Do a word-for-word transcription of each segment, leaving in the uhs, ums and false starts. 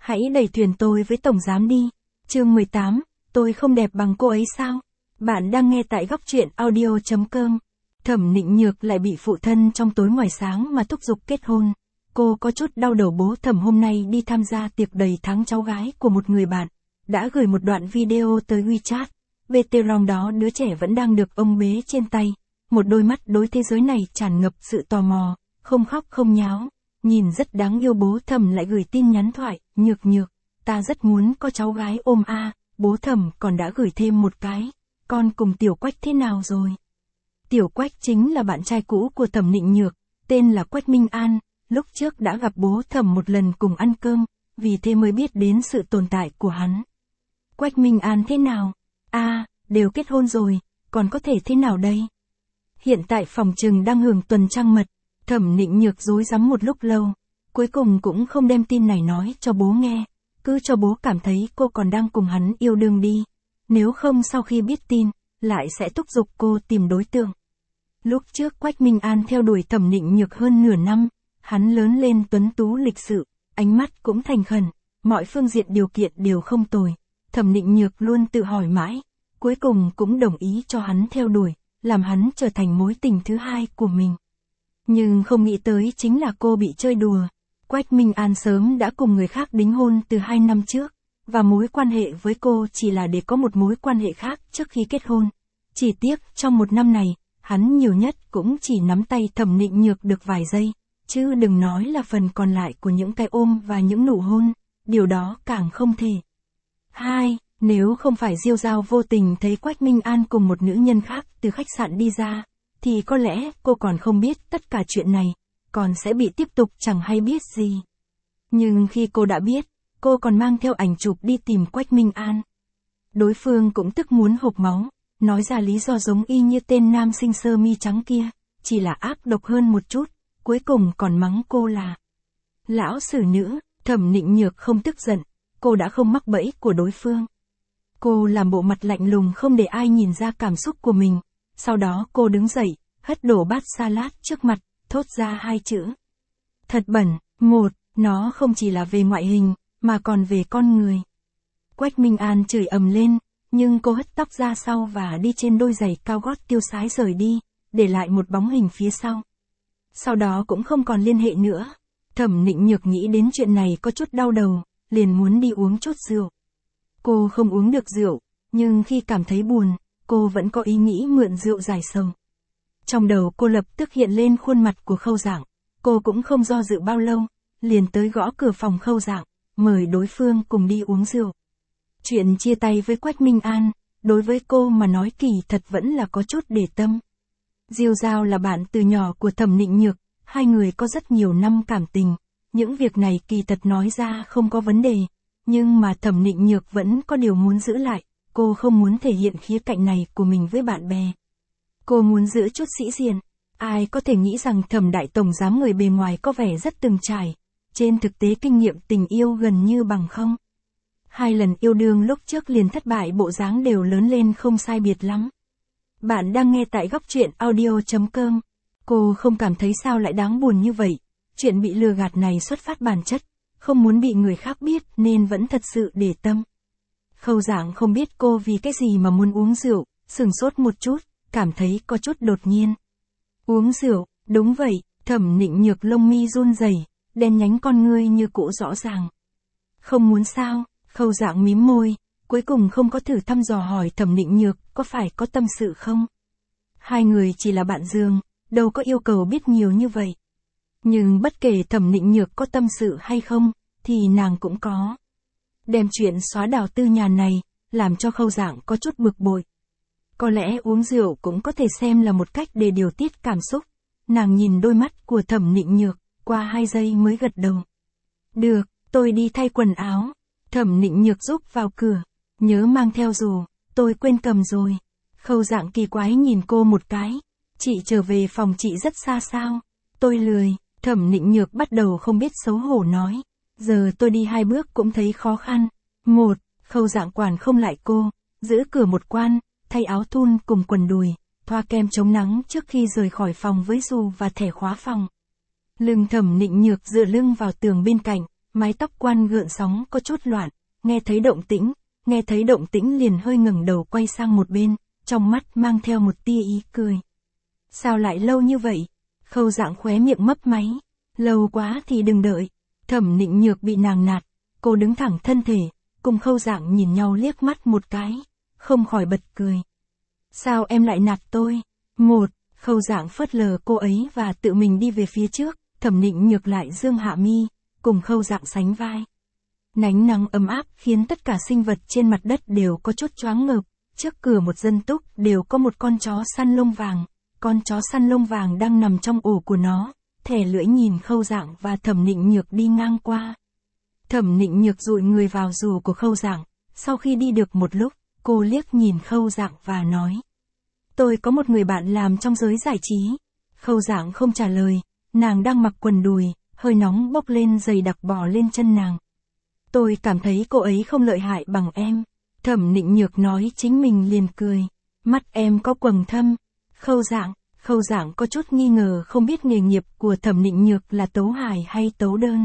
Hãy đẩy thuyền tôi với tổng giám đi. Chương mười tám, tôi không đẹp bằng cô ấy sao? Bạn đang nghe tại góc truyện audio chấm com. Thẩm Nịnh Nhược lại bị phụ thân trong tối ngoài sáng mà thúc giục kết hôn. Cô có chút đau đầu. Bố Thẩm hôm nay đi tham gia tiệc đầy tháng cháu gái của một người bạn, đã gửi một đoạn video tới WeChat. vê tê rong đó đứa trẻ vẫn đang được ông bế trên tay. Một đôi mắt đối thế giới này tràn ngập sự tò mò, không khóc không nháo. Nhìn rất đáng yêu. Bố Thẩm lại gửi tin nhắn thoại, Nhược Nhược, ta rất muốn có cháu gái ôm a. À. Bố Thẩm còn đã gửi thêm một cái, con cùng Tiểu Quách thế nào rồi? Tiểu Quách chính là bạn trai cũ của Thẩm Nịnh Nhược, tên là Quách Minh An, lúc trước đã gặp bố Thẩm một lần cùng ăn cơm, vì thế mới biết đến sự tồn tại của hắn. Quách Minh An thế nào? A, à, đều kết hôn rồi, còn có thể thế nào đây? Hiện tại phòng trừng đang hưởng tuần trăng mật. Thẩm Nịnh Nhược rối rắm một lúc lâu, cuối cùng cũng không đem tin này nói cho bố nghe, cứ cho bố cảm thấy cô còn đang cùng hắn yêu đương đi, nếu không sau khi biết tin, lại sẽ thúc giục cô tìm đối tượng. Lúc trước Quách Minh An theo đuổi Thẩm Nịnh Nhược hơn nửa năm, hắn lớn lên tuấn tú lịch sự, ánh mắt cũng thành khẩn, mọi phương diện điều kiện đều không tồi. Thẩm Nịnh Nhược luôn tự hỏi mãi, cuối cùng cũng đồng ý cho hắn theo đuổi, làm hắn trở thành mối tình thứ hai của mình. Nhưng không nghĩ tới chính là cô bị chơi đùa. Quách Minh An sớm đã cùng người khác đính hôn từ hai năm trước, và mối quan hệ với cô chỉ là để có một mối quan hệ khác trước khi kết hôn. Chỉ tiếc trong một năm này, hắn nhiều nhất cũng chỉ nắm tay Thẩm Nịnh Nhược được vài giây, chứ đừng nói là phần còn lại của những cái ôm và những nụ hôn, điều đó càng không thể. Hai, nếu không phải Diêu Giao vô tình thấy Quách Minh An cùng một nữ nhân khác từ khách sạn đi ra, thì có lẽ cô còn không biết tất cả chuyện này, còn sẽ bị tiếp tục chẳng hay biết gì. Nhưng khi cô đã biết, cô còn mang theo ảnh chụp đi tìm Quách Minh An. Đối phương cũng tức muốn hộc máu, nói ra lý do giống y như tên nam sinh sơ mi trắng kia, chỉ là ác độc hơn một chút, cuối cùng còn mắng cô là lão xử nữ. Thẩm Nịnh Nhược không tức giận, cô đã không mắc bẫy của đối phương. Cô làm bộ mặt lạnh lùng không để ai nhìn ra cảm xúc của mình. Sau đó cô đứng dậy, hất đổ bát salad trước mặt, thốt ra hai chữ. Thật bẩn. Một, nó không chỉ là về ngoại hình, mà còn về con người. Quách Minh An chửi ầm lên, nhưng cô hất tóc ra sau và đi trên đôi giày cao gót tiêu sái rời đi, để lại một bóng hình phía sau. Sau đó cũng không còn liên hệ nữa. Thẩm Nịnh Nhược nghĩ đến chuyện này có chút đau đầu, liền muốn đi uống chút rượu. Cô không uống được rượu, nhưng khi cảm thấy buồn, cô vẫn có ý nghĩ mượn rượu giải sầu. Trong đầu cô lập tức hiện lên khuôn mặt của Khâu Dạng, cô cũng không do dự bao lâu, liền tới gõ cửa phòng Khâu Dạng, mời đối phương cùng đi uống rượu. Chuyện chia tay với Quách Minh An, đối với cô mà nói kỳ thật vẫn là có chút để tâm. Diêu Giao là bạn từ nhỏ của Thẩm Nịnh Nhược, hai người có rất nhiều năm cảm tình, những việc này kỳ thật nói ra không có vấn đề, nhưng mà Thẩm Nịnh Nhược vẫn có điều muốn giữ lại. Cô không muốn thể hiện khía cạnh này của mình với bạn bè. Cô muốn giữ chút sĩ diện. Ai có thể nghĩ rằng Thẩm đại tổng giám người bề ngoài có vẻ rất từng trải, trên thực tế kinh nghiệm tình yêu gần như bằng không. Hai lần yêu đương lúc trước liền thất bại, bộ dáng đều lớn lên không sai biệt lắm. Bạn đang nghe tại góc truyện audio chấm com. Cô không cảm thấy sao lại đáng buồn như vậy. Chuyện bị lừa gạt này xuất phát bản chất, không muốn bị người khác biết nên vẫn thật sự để tâm. Khâu Dạng không biết cô vì cái gì mà muốn uống rượu, sửng sốt một chút, cảm thấy có chút đột nhiên. Uống rượu, đúng vậy. Thẩm Nịnh Nhược lông mi run rẩy, đen nhánh con ngươi như cũ rõ ràng. Không muốn sao? Khâu Dạng mím môi, cuối cùng không có thử thăm dò hỏi Thẩm Nịnh Nhược có phải có tâm sự không. Hai người chỉ là bạn giường, đâu có yêu cầu biết nhiều như vậy. Nhưng bất kể Thẩm Nịnh Nhược có tâm sự hay không, thì nàng cũng có. Đem chuyện xóa đào tư nhàn này, làm cho Khâu Dạng có chút bực bội. Có lẽ uống rượu cũng có thể xem là một cách để điều tiết cảm xúc. Nàng nhìn đôi mắt của Thẩm Nịnh Nhược, qua hai giây mới gật đầu. Được, tôi đi thay quần áo. Thẩm Nịnh Nhược giúp vào cửa. Nhớ mang theo dù, tôi quên cầm rồi. Khâu Dạng kỳ quái nhìn cô một cái. Chị trở về phòng chị rất xa sao? Tôi lười. Thẩm Nịnh Nhược bắt đầu không biết xấu hổ nói. Giờ tôi đi hai bước cũng thấy khó khăn. Một, Khâu Dạng quản không lại cô, giữ cửa một quan, thay áo thun cùng quần đùi, thoa kem chống nắng trước khi rời khỏi phòng với dù và thẻ khóa phòng. Lưng Thẩm Nịnh Nhược dựa lưng vào tường bên cạnh, mái tóc quăn gợn sóng có chút loạn, nghe thấy động tĩnh, nghe thấy động tĩnh liền hơi ngẩng đầu quay sang một bên, trong mắt mang theo một tia ý cười. Sao lại lâu như vậy? Khâu Dạng khóe miệng mấp máy. Lâu quá thì đừng đợi. Thẩm Nịnh Nhược bị nàng nạt, cô đứng thẳng thân thể, cùng Khâu Dạng nhìn nhau liếc mắt một cái, không khỏi bật cười. Sao em lại nạt tôi? Một, Khâu Dạng phớt lờ cô ấy và tự mình đi về phía trước, Thẩm Nịnh Nhược lại dương hạ mi, cùng Khâu Dạng sánh vai. Nánh nắng ấm áp khiến tất cả sinh vật trên mặt đất đều có chút choáng ngợp, trước cửa một dân túc đều có một con chó săn lông vàng, con chó săn lông vàng đang nằm trong ổ của nó, thè lưỡi nhìn Khâu Dạng và Thẩm Nịnh Nhược đi ngang qua. Thẩm Nịnh Nhược dụi người vào dù của Khâu Dạng, sau khi đi được một lúc, cô liếc nhìn Khâu Dạng và nói. Tôi có một người bạn làm trong giới giải trí. Khâu Dạng không trả lời, nàng đang mặc quần đùi, hơi nóng bốc lên dày đặc bò lên chân nàng. Tôi cảm thấy cô ấy không lợi hại bằng em. Thẩm Nịnh Nhược nói chính mình liền cười. Mắt em có quầng thâm. Khâu Dạng, Khâu Dạng có chút nghi ngờ không biết nghề nghiệp của Thẩm Nịnh Nhược là tấu hài hay tấu đơn.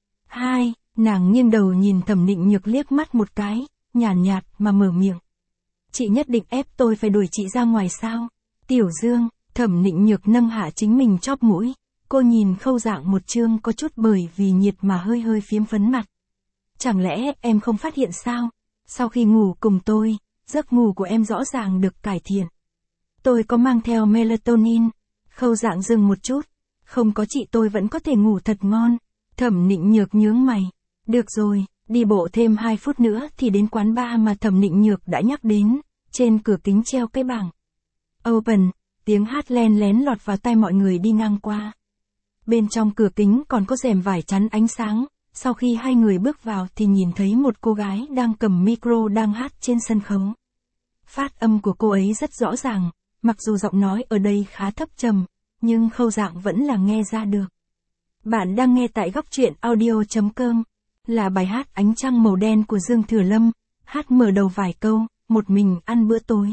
Hai, nàng nghiêng đầu nhìn Thẩm Nịnh Nhược liếc mắt một cái, nhàn nhạt, nhạt mà mở miệng. Chị nhất định ép tôi phải đuổi chị ra ngoài sao? Tiểu Dương, Thẩm Nịnh Nhược nâng hạ chính mình chóp mũi, cô nhìn Khâu Dạng một chương có chút bởi vì nhiệt mà hơi hơi phiếm phấn mặt. Chẳng lẽ em không phát hiện sao? Sau khi ngủ cùng tôi, giấc ngủ của em rõ ràng được cải thiện. Tôi có mang theo melatonin. Khâu Dạng dừng một chút. Không có chị tôi vẫn có thể ngủ thật ngon. Thẩm Nịnh Nhược nhướng mày. Được rồi, đi bộ thêm hai phút nữa thì đến quán bar mà Thẩm Nịnh Nhược đã nhắc đến. Trên cửa kính treo cái bảng Open, tiếng hát len lén lọt vào tai mọi người đi ngang qua. Bên trong cửa kính còn có rèm vải chắn ánh sáng. Sau khi hai người bước vào thì nhìn thấy một cô gái đang cầm micro đang hát trên sân khấu. Phát âm của cô ấy rất rõ ràng, mặc dù giọng nói ở đây khá thấp trầm, nhưng Khâu Dạng vẫn là nghe ra được. Bạn đang nghe tại góc truyện audio chấm com, là bài hát Ánh Trăng Màu Đen của Dương Thừa Lâm, hát mở đầu vài câu, một mình ăn bữa tối.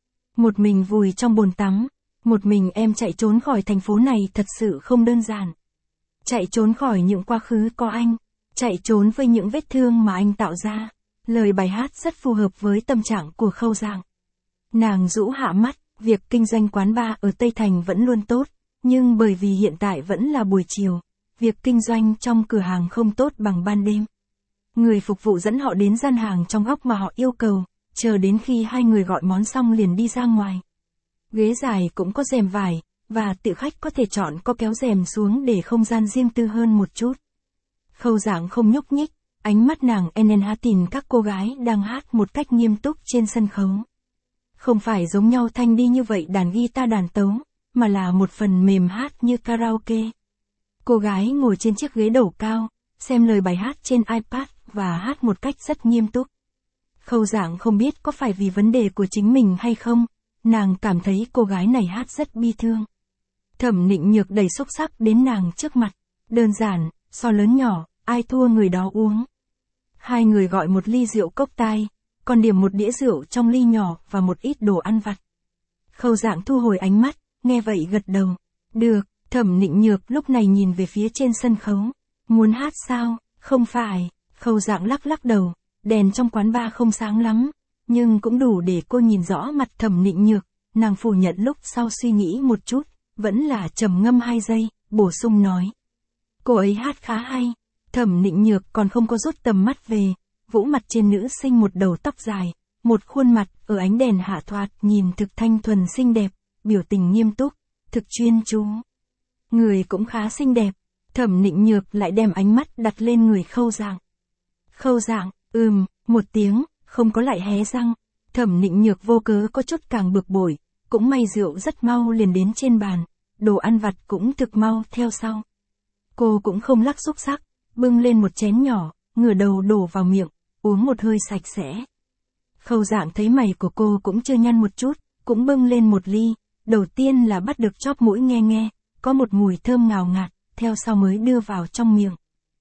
Một mình vùi trong bồn tắm, một mình em chạy trốn khỏi thành phố này thật sự không đơn giản. Chạy trốn khỏi những quá khứ có anh, chạy trốn với những vết thương mà anh tạo ra. Lời bài hát rất phù hợp với tâm trạng của Khâu Dạng. Nàng rũ hạ mắt, việc kinh doanh quán bar ở Tây Thành vẫn luôn tốt, nhưng bởi vì hiện tại vẫn là buổi chiều, việc kinh doanh trong cửa hàng không tốt bằng ban đêm. Người phục vụ dẫn họ đến gian hàng trong góc mà họ yêu cầu, chờ đến khi hai người gọi món xong liền đi ra ngoài. Ghế dài cũng có rèm vải, và tự khách có thể chọn có kéo rèm xuống để không gian riêng tư hơn một chút. Khâu Dạng không nhúc nhích, ánh mắt nàng enen há tìm các cô gái đang hát một cách nghiêm túc trên sân khấu. Không phải giống nhau thanh đi như vậy đàn guitar đàn tấu, mà là một phần mềm hát như karaoke. Cô gái ngồi trên chiếc ghế đầu cao, xem lời bài hát trên iPad và hát một cách rất nghiêm túc. Khâu Dạng không biết có phải vì vấn đề của chính mình hay không, nàng cảm thấy cô gái này hát rất bi thương. Thẩm Nịnh Nhược đầy xúc sắc đến nàng trước mặt. Đơn giản, so lớn nhỏ, ai thua người đó uống. Hai người gọi một ly rượu cốc tai, còn điểm một đĩa rượu trong ly nhỏ và một ít đồ ăn vặt. Khâu Dạng thu hồi ánh mắt, nghe vậy gật đầu. Được, Thẩm Nịnh Nhược lúc này nhìn về phía trên sân khấu. Muốn hát sao? Không phải. Khâu Dạng lắc lắc đầu, đèn trong quán bar không sáng lắm, nhưng cũng đủ để cô nhìn rõ mặt Thẩm Nịnh Nhược. Nàng phủ nhận lúc sau suy nghĩ một chút, vẫn là trầm ngâm hai giây, bổ sung nói. Cô ấy hát khá hay. Thẩm Nịnh Nhược còn không có rút tầm mắt về, vũ mặt trên nữ sinh một đầu tóc dài, một khuôn mặt ở ánh đèn hạ thoạt nhìn thực thanh thuần xinh đẹp, biểu tình nghiêm túc, thực chuyên chú. Người cũng khá xinh đẹp. Thẩm Nịnh Nhược lại đem ánh mắt đặt lên người Khâu Dạng. Khâu Dạng, ừm, một tiếng, không có lại hé răng. Thẩm Nịnh Nhược vô cớ có chút càng bực bội, cũng may rượu rất mau liền đến trên bàn, đồ ăn vặt cũng thực mau theo sau. Cô cũng không lắc xúc sắc, bưng lên một chén nhỏ, ngửa đầu đổ vào miệng, uống một hơi sạch sẽ. Khâu Dạng thấy mày của cô cũng chưa nhăn một chút, cũng bưng lên một ly, đầu tiên là bắt được chóp mũi nghe nghe, có một mùi thơm ngào ngạt, theo sau mới đưa vào trong miệng.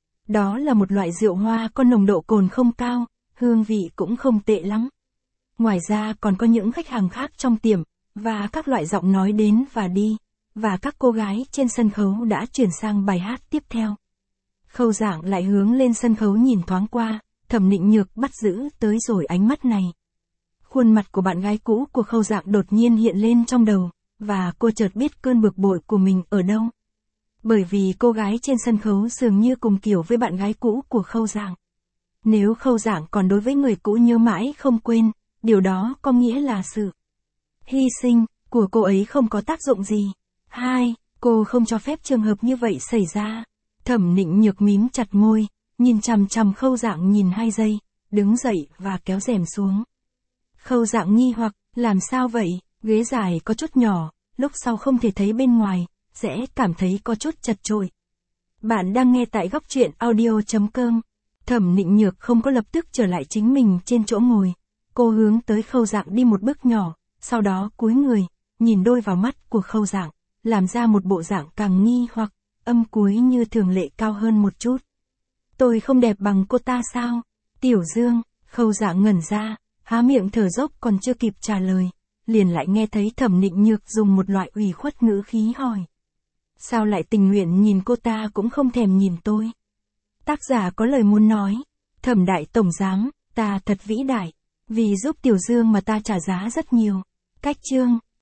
Đó là một loại rượu hoa có nồng độ cồn không cao, hương vị cũng không tệ lắm. Ngoài ra còn có những khách hàng khác trong tiệm, và các loại giọng nói đến và đi, và các cô gái trên sân khấu đã chuyển sang bài hát tiếp theo. Khâu Dạng lại hướng lên sân khấu nhìn thoáng qua, Thẩm Nịnh Nhược bắt giữ tới rồi ánh mắt này. Khuôn mặt của bạn gái cũ của Khâu Dạng đột nhiên hiện lên trong đầu, và cô chợt biết cơn bực bội của mình ở đâu. Bởi vì cô gái trên sân khấu dường như cùng kiểu với bạn gái cũ của Khâu Dạng. Nếu Khâu Dạng còn đối với người cũ nhớ mãi không quên, điều đó có nghĩa là sự hy sinh của cô ấy không có tác dụng gì. Hai, cô không cho phép trường hợp như vậy xảy ra. Thẩm Nịnh Nhược mím chặt môi, nhìn chằm chằm Khâu Dạng nhìn hai giây, đứng dậy và kéo rèm xuống. Khâu Dạng nghi hoặc, làm sao vậy, ghế dài có chút nhỏ, lúc sau không thể thấy bên ngoài, sẽ cảm thấy có chút chật chội. Bạn đang nghe tại góc truyện audio.com. Thẩm Nịnh Nhược không có lập tức trở lại chính mình trên chỗ ngồi. Cô hướng tới Khâu Dạng đi một bước nhỏ, sau đó cúi người, nhìn đôi vào mắt của Khâu Dạng, làm ra một bộ dạng càng nghi hoặc, âm cuối như thường lệ cao hơn một chút. Tôi không đẹp bằng cô ta sao? Tiểu Dương, Khâu Dạng ngẩn ra, há miệng thở dốc còn chưa kịp trả lời, liền lại nghe thấy Thẩm Nịnh Nhược dùng một loại ủy khuất ngữ khí hỏi. Sao lại tình nguyện nhìn cô ta cũng không thèm nhìn tôi? Tác giả có lời muốn nói, Thẩm đại tổng giám, ta thật vĩ đại, vì giúp Tiểu Dương mà ta trả giá rất nhiều. Cách chương